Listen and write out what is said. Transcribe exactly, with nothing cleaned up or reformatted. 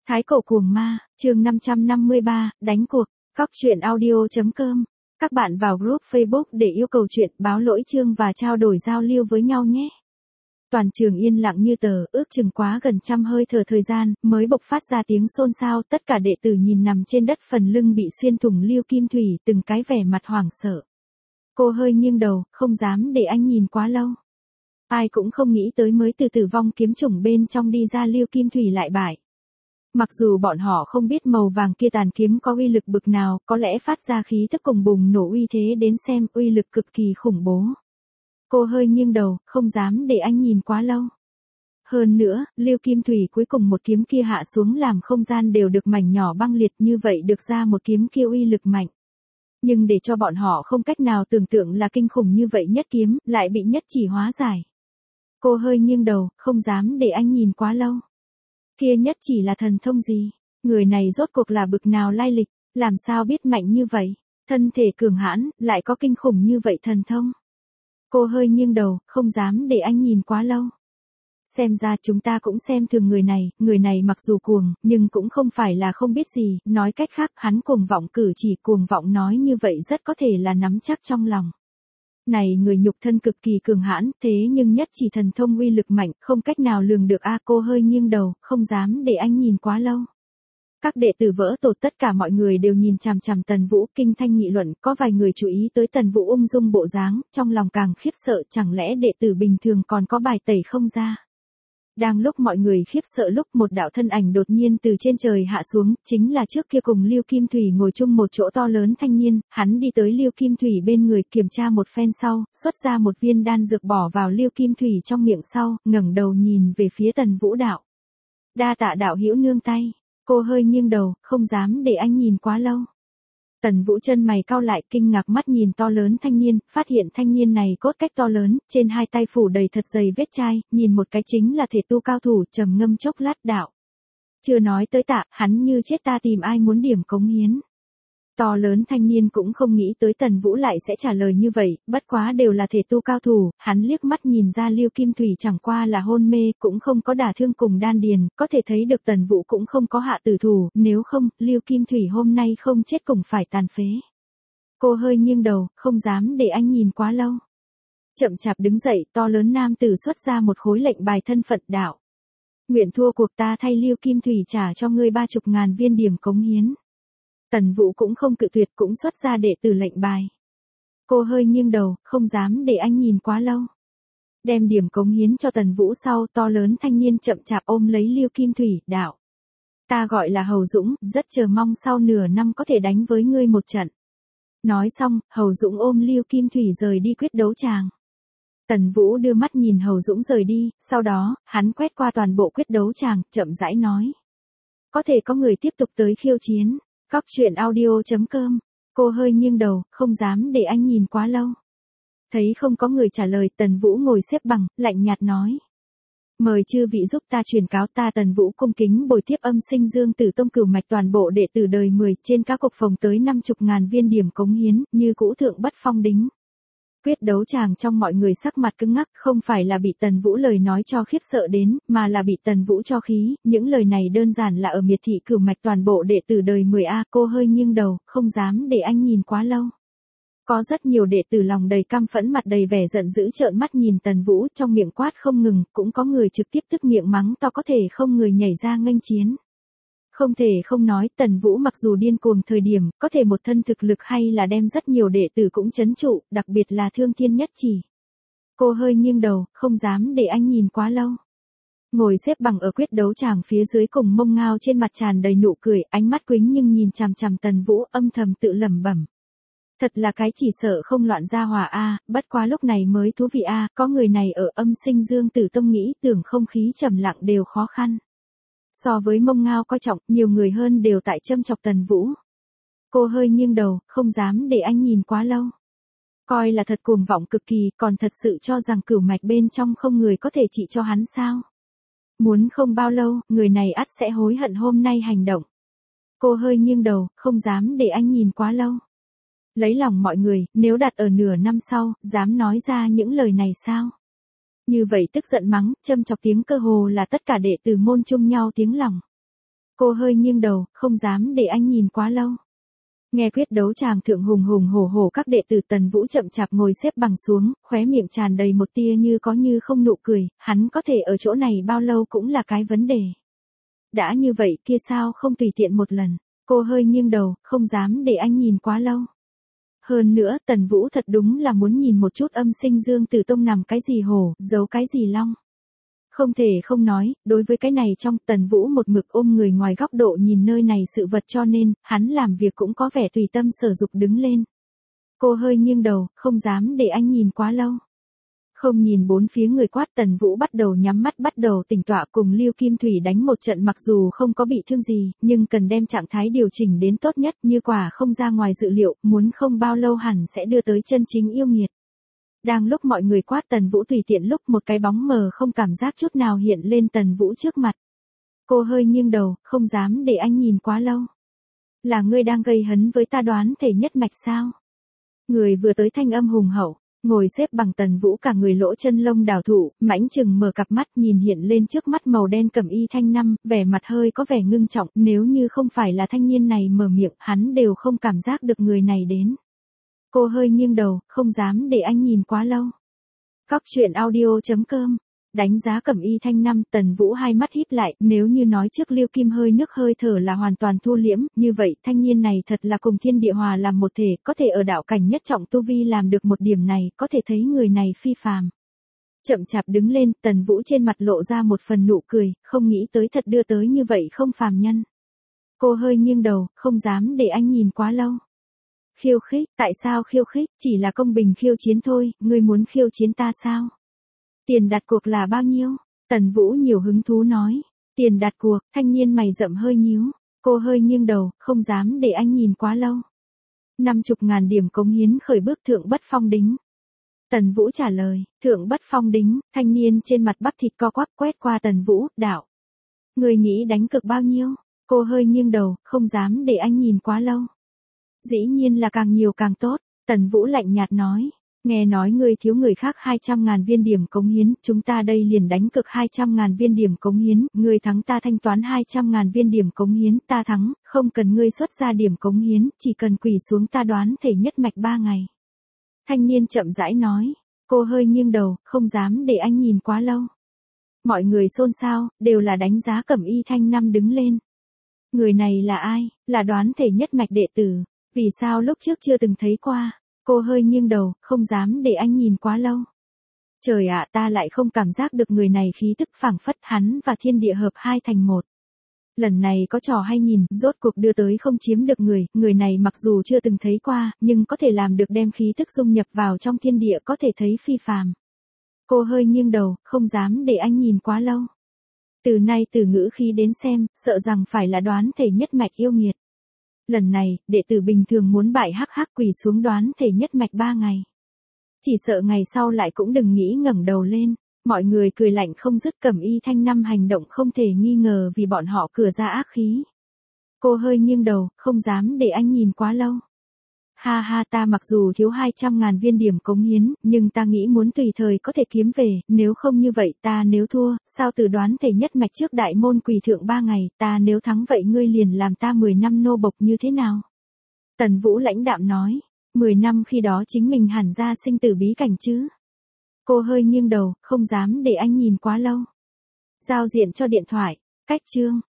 Thái cổ cuồng ma, chương năm trăm năm mươi ba, đánh cuộc, cóc truyện audio.com. Các bạn vào group Facebook để yêu cầu chuyện, báo lỗi chương và trao đổi giao lưu với nhau nhé. Toàn trường yên lặng như tờ, ước chừng quá gần trăm hơi thở thời gian, mới bộc phát ra tiếng xôn xao, tất cả đệ tử nhìn nằm trên đất phần lưng bị xuyên thủng Lưu Kim Thủy, từng cái vẻ mặt hoảng sợ. Cô hơi nghiêng đầu, không dám để anh nhìn quá lâu. Ai cũng không nghĩ tới mới từ tử vong kiếm chủng bên trong đi ra Lưu Kim Thủy lại bại. Mặc dù bọn họ không biết màu vàng kia tàn kiếm có uy lực bực nào, có lẽ phát ra khí thức cùng bùng nổ uy thế đến xem, uy lực cực kỳ khủng bố. Cô hơi nghiêng đầu, không dám để anh nhìn quá lâu. Hơn nữa, Lưu Kim Thủy cuối cùng một kiếm kia hạ xuống làm không gian đều được mảnh nhỏ băng liệt, như vậy được ra một kiếm kia uy lực mạnh. Nhưng để cho bọn họ không cách nào tưởng tượng là kinh khủng như vậy nhất kiếm, lại bị nhất chỉ hóa giải. Cô hơi nghiêng đầu, không dám để anh nhìn quá lâu. Kia nhất chỉ là thần thông gì? Người này rốt cuộc là bực nào lai lịch, làm sao biết mạnh như vậy? Thân thể cường hãn, lại có kinh khủng như vậy thần thông. Cô hơi nghiêng đầu, không dám để anh nhìn quá lâu. Xem ra chúng ta cũng xem thường người này, người này mặc dù cuồng, nhưng cũng không phải là không biết gì, nói cách khác hắn cuồng vọng cử chỉ, cuồng vọng nói như vậy rất có thể là nắm chắc trong lòng. Này người nhục thân cực kỳ cường hãn, thế nhưng nhất chỉ thần thông uy lực mạnh, không cách nào lường được a. Cô hơi nghiêng đầu, không dám để anh nhìn quá lâu. Các đệ tử vỡ tổ, tất cả mọi người đều nhìn chằm chằm Tần Vũ, kinh thanh nghị luận, có vài người chú ý tới Tần Vũ ung dung bộ dáng, trong lòng càng khiếp sợ, chẳng lẽ đệ tử bình thường còn có bài tẩy không ra. Đang lúc mọi người khiếp sợ lúc một đạo thân ảnh đột nhiên từ trên trời hạ xuống, chính là trước kia cùng Lưu Kim Thủy ngồi chung một chỗ to lớn thanh niên, hắn đi tới Lưu Kim Thủy bên người kiểm tra một phen sau, xuất ra một viên đan dược bỏ vào Lưu Kim Thủy trong miệng sau, ngẩng đầu nhìn về phía Tần Vũ đạo. Đa tạ đạo hữu nương tay, cô hơi nghiêng đầu, không dám để anh nhìn quá lâu. Tần Vũ chân mày cau lại, kinh ngạc mắt nhìn to lớn thanh niên, phát hiện thanh niên này cốt cách to lớn, trên hai tay phủ đầy thật dày vết chai, nhìn một cái chính là thể tu cao thủ, trầm ngâm chốc lát đạo. Chưa nói tới tạ, hắn như chết ta tìm ai muốn điểm cống hiến. To lớn thanh niên cũng không nghĩ tới Tần Vũ lại sẽ trả lời như vậy, bất quá đều là thể tu cao thủ, hắn liếc mắt nhìn ra Lưu Kim Thủy chẳng qua là hôn mê, cũng không có đả thương cùng đan điền, có thể thấy được Tần Vũ cũng không có hạ tử thủ, nếu không, Lưu Kim Thủy hôm nay không chết cũng phải tàn phế. Cô hơi nghiêng đầu, không dám để anh nhìn quá lâu. Chậm chạp đứng dậy, to lớn nam tử xuất ra một khối lệnh bài thân phận đạo. Nguyện thua cuộc ta thay Lưu Kim Thủy trả cho ngươi ba chục ngàn viên điểm cống hiến. Tần Vũ cũng không cự tuyệt, cũng xuất ra đệ tử lệnh bài. Cô hơi nghiêng đầu, không dám để anh nhìn quá lâu. Đem điểm cống hiến cho Tần Vũ sau, to lớn thanh niên chậm chạp ôm lấy Lưu Kim Thủy, đạo. Ta gọi là Hầu Dũng, rất chờ mong sau nửa năm có thể đánh với ngươi một trận. Nói xong, Hầu Dũng ôm Lưu Kim Thủy rời đi quyết đấu tràng. Tần Vũ đưa mắt nhìn Hầu Dũng rời đi, sau đó, hắn quét qua toàn bộ quyết đấu tràng, chậm rãi nói. Có thể có người tiếp tục tới khiêu chiến. Cóc truyện audio.com. Cô hơi nghiêng đầu, không dám để anh nhìn quá lâu. Thấy không có người trả lời, Tần Vũ ngồi xếp bằng, lạnh nhạt nói. Mời chư vị giúp ta truyền cáo, ta Tần Vũ cung kính bồi tiếp âm sinh Dương Tử Tông cửu mạch toàn bộ đệ tử đời mười, trên các cục phòng tới năm chục ngàn viên điểm cống hiến, như cũ thượng bất phong đính. Quyết đấu tràng trong mọi người sắc mặt cứng ngắc, không phải là bị Tần Vũ lời nói cho khiếp sợ đến, mà là bị Tần Vũ cho khí, những lời này đơn giản là ở miệt thị cửu mạch toàn bộ đệ tử đời mười a. Cô hơi nghiêng đầu, không dám để anh nhìn quá lâu. Có rất nhiều đệ tử lòng đầy căm phẫn, mặt đầy vẻ giận dữ trợn mắt nhìn Tần Vũ, trong miệng quát không ngừng, cũng có người trực tiếp tức miệng mắng to, có thể không người nhảy ra nghênh chiến. Không thể không nói, Tần Vũ mặc dù điên cuồng thời điểm, có thể một thân thực lực hay là đem rất nhiều đệ tử cũng trấn trụ, đặc biệt là Thương Thiên Nhất Chỉ. Cô hơi nghiêng đầu, không dám để anh nhìn quá lâu. Ngồi xếp bằng ở quyết đấu tràng phía dưới cùng Mông Ngao trên mặt tràn đầy nụ cười, ánh mắt quĩnh nhưng nhìn chằm chằm Tần Vũ, âm thầm tự lẩm bẩm. Thật là cái chỉ sợ không loạn gia hòa a, bất quá lúc này mới thú vị a, có người này ở âm sinh Dương Tử Tông nghĩ tưởng không khí trầm lặng đều khó khăn. So với Mông Ngao coi trọng, nhiều người hơn đều tại châm chọc Tần Vũ. Cô hơi nghiêng đầu, không dám để anh nhìn quá lâu. Coi là thật cuồng vọng cực kỳ, còn thật sự cho rằng cửu mạch bên trong không người có thể trị cho hắn sao. Muốn không bao lâu, người này ắt sẽ hối hận hôm nay hành động. Cô hơi nghiêng đầu, không dám để anh nhìn quá lâu. Lấy lòng mọi người, nếu đặt ở nửa năm sau, dám nói ra những lời này sao? Như vậy tức giận mắng, châm chọc tiếng cơ hồ là tất cả đệ tử môn chung nhau tiếng lòng. Cô hơi nghiêng đầu, không dám để anh nhìn quá lâu. Nghe quyết đấu tràng thượng hùng hùng hổ hổ các đệ tử Tần Vũ chậm chạp ngồi xếp bằng xuống, khóe miệng tràn đầy một tia như có như không nụ cười, hắn có thể ở chỗ này bao lâu cũng là cái vấn đề. Đã như vậy kia sao không tùy tiện một lần, cô hơi nghiêng đầu, không dám để anh nhìn quá lâu. Hơn nữa Tần Vũ thật đúng là muốn nhìn một chút âm sinh Dương Tử Tông nằm cái gì hổ, giấu cái gì long. Không thể không nói, đối với cái này trong Tần Vũ một mực ôm người ngoài góc độ nhìn nơi này sự vật cho nên, hắn làm việc cũng có vẻ tùy tâm sở dục đứng lên. Cô hơi nghiêng đầu, không dám để anh nhìn quá lâu. Không nhìn bốn phía người quát Tần Vũ bắt đầu nhắm mắt bắt đầu tỉnh tọa cùng Lưu Kim Thủy đánh một trận mặc dù không có bị thương gì, nhưng cần đem trạng thái điều chỉnh đến tốt nhất như quả không ra ngoài dự liệu, muốn không bao lâu hẳn sẽ đưa tới chân chính yêu nghiệt. Đang lúc mọi người quát Tần Vũ tùy tiện lúc một cái bóng mờ không cảm giác chút nào hiện lên Tần Vũ trước mặt. Cô hơi nghiêng đầu, không dám để anh nhìn quá lâu. Là ngươi đang gây hấn với ta đoán thể nhất mạch sao? Người vừa tới thanh âm hùng hậu, ngồi xếp bằng Tần Vũ cả người lỗ chân lông đào thụ, mãnh chừng mở cặp mắt nhìn hiện lên trước mắt màu đen cẩm y thanh năm, vẻ mặt hơi có vẻ ngưng trọng, nếu như không phải là thanh niên này mở miệng, hắn đều không cảm giác được người này đến. Cô hơi nghiêng đầu, không dám để anh nhìn quá lâu. Cóc truyện audio chấm com. Đánh giá cẩm y thanh năm, Tần Vũ hai mắt híp lại, nếu như nói trước Lưu Kim hơi nước hơi thở là hoàn toàn thu liễm, như vậy thanh niên này thật là cùng thiên địa hòa làm một thể, có thể ở đạo cảnh nhất trọng tu vi làm được một điểm này, có thể thấy người này phi phàm. Chậm chạp đứng lên, Tần Vũ trên mặt lộ ra một phần nụ cười, không nghĩ tới thật đưa tới như vậy không phàm nhân. Cô hơi nghiêng đầu, không dám để anh nhìn quá lâu. Khiêu khích, tại sao khiêu khích, chỉ là công bình khiêu chiến thôi, ngươi muốn khiêu chiến ta sao? Tiền đặt cuộc là bao nhiêu? Tần Vũ nhiều hứng thú nói. Tiền đặt cuộc, thanh niên mày rậm hơi nhíu. Cô hơi nghiêng đầu, không dám để anh nhìn quá lâu. Năm chục ngàn điểm cống hiến khởi bước thượng bất phong đính. Tần Vũ trả lời, thượng bất phong đính, thanh niên trên mặt bắp thịt co quắp quét qua Tần Vũ, đạo. Người nghĩ đánh cực bao nhiêu? Cô hơi nghiêng đầu, không dám để anh nhìn quá lâu. Dĩ nhiên là càng nhiều càng tốt, Tần Vũ lạnh nhạt nói. Nghe nói ngươi thiếu người khác hai trăm ngàn viên điểm cống hiến, chúng ta đây liền đánh cực hai trăm ngàn viên điểm cống hiến, ngươi thắng ta thanh toán hai trăm ngàn viên điểm cống hiến, ta thắng, không cần ngươi xuất ra điểm cống hiến, chỉ cần quỳ xuống ta đoán thể nhất mạch ba ngày. Thanh niên chậm rãi nói, cô hơi nghiêng đầu, không dám để anh nhìn quá lâu. Mọi người xôn xao, đều là đánh giá cẩm y thanh năm đứng lên. Người này là ai, là đoán thể nhất mạch đệ tử, vì sao lúc trước chưa từng thấy qua? Cô hơi nghiêng đầu, không dám để anh nhìn quá lâu. Trời ạ, ta lại không cảm giác được người này khí tức phảng phất, hắn và thiên địa hợp hai thành một. Lần này có trò hay nhìn, rốt cuộc đưa tới không chiếm được người, người này mặc dù chưa từng thấy qua, nhưng có thể làm được đem khí tức dung nhập vào trong thiên địa có thể thấy phi phàm. Cô hơi nghiêng đầu, không dám để anh nhìn quá lâu. Từ nay từ ngữ khí đến xem, sợ rằng phải là đoán thể nhất mạch yêu nghiệt. Lần này, đệ tử bình thường muốn bại hắc hắc quỳ xuống đoán thể nhất mạch ba ngày. Chỉ sợ ngày sau lại cũng đừng nghĩ ngẩng đầu lên. Mọi người cười lạnh không dứt, cẩm y thanh năm hành động không thể nghi ngờ vì bọn họ cửa ra ác khí. Cô hơi nghiêng đầu, không dám để anh nhìn quá lâu. Ha ha, ta mặc dù thiếu hai trăm ngàn viên điểm cống hiến, nhưng ta nghĩ muốn tùy thời có thể kiếm về, nếu không như vậy ta nếu thua, sao từ đoán thể nhất mạch trước đại môn quỳ thượng ba ngày, ta nếu thắng vậy ngươi liền làm ta mười năm nô bộc như thế nào? Tần Vũ lãnh đạm nói, mười năm khi đó chính mình hẳn ra sinh tử bí cảnh chứ. Cô hơi nghiêng đầu, không dám để anh nhìn quá lâu. Giao diện cho điện thoại, cách chương.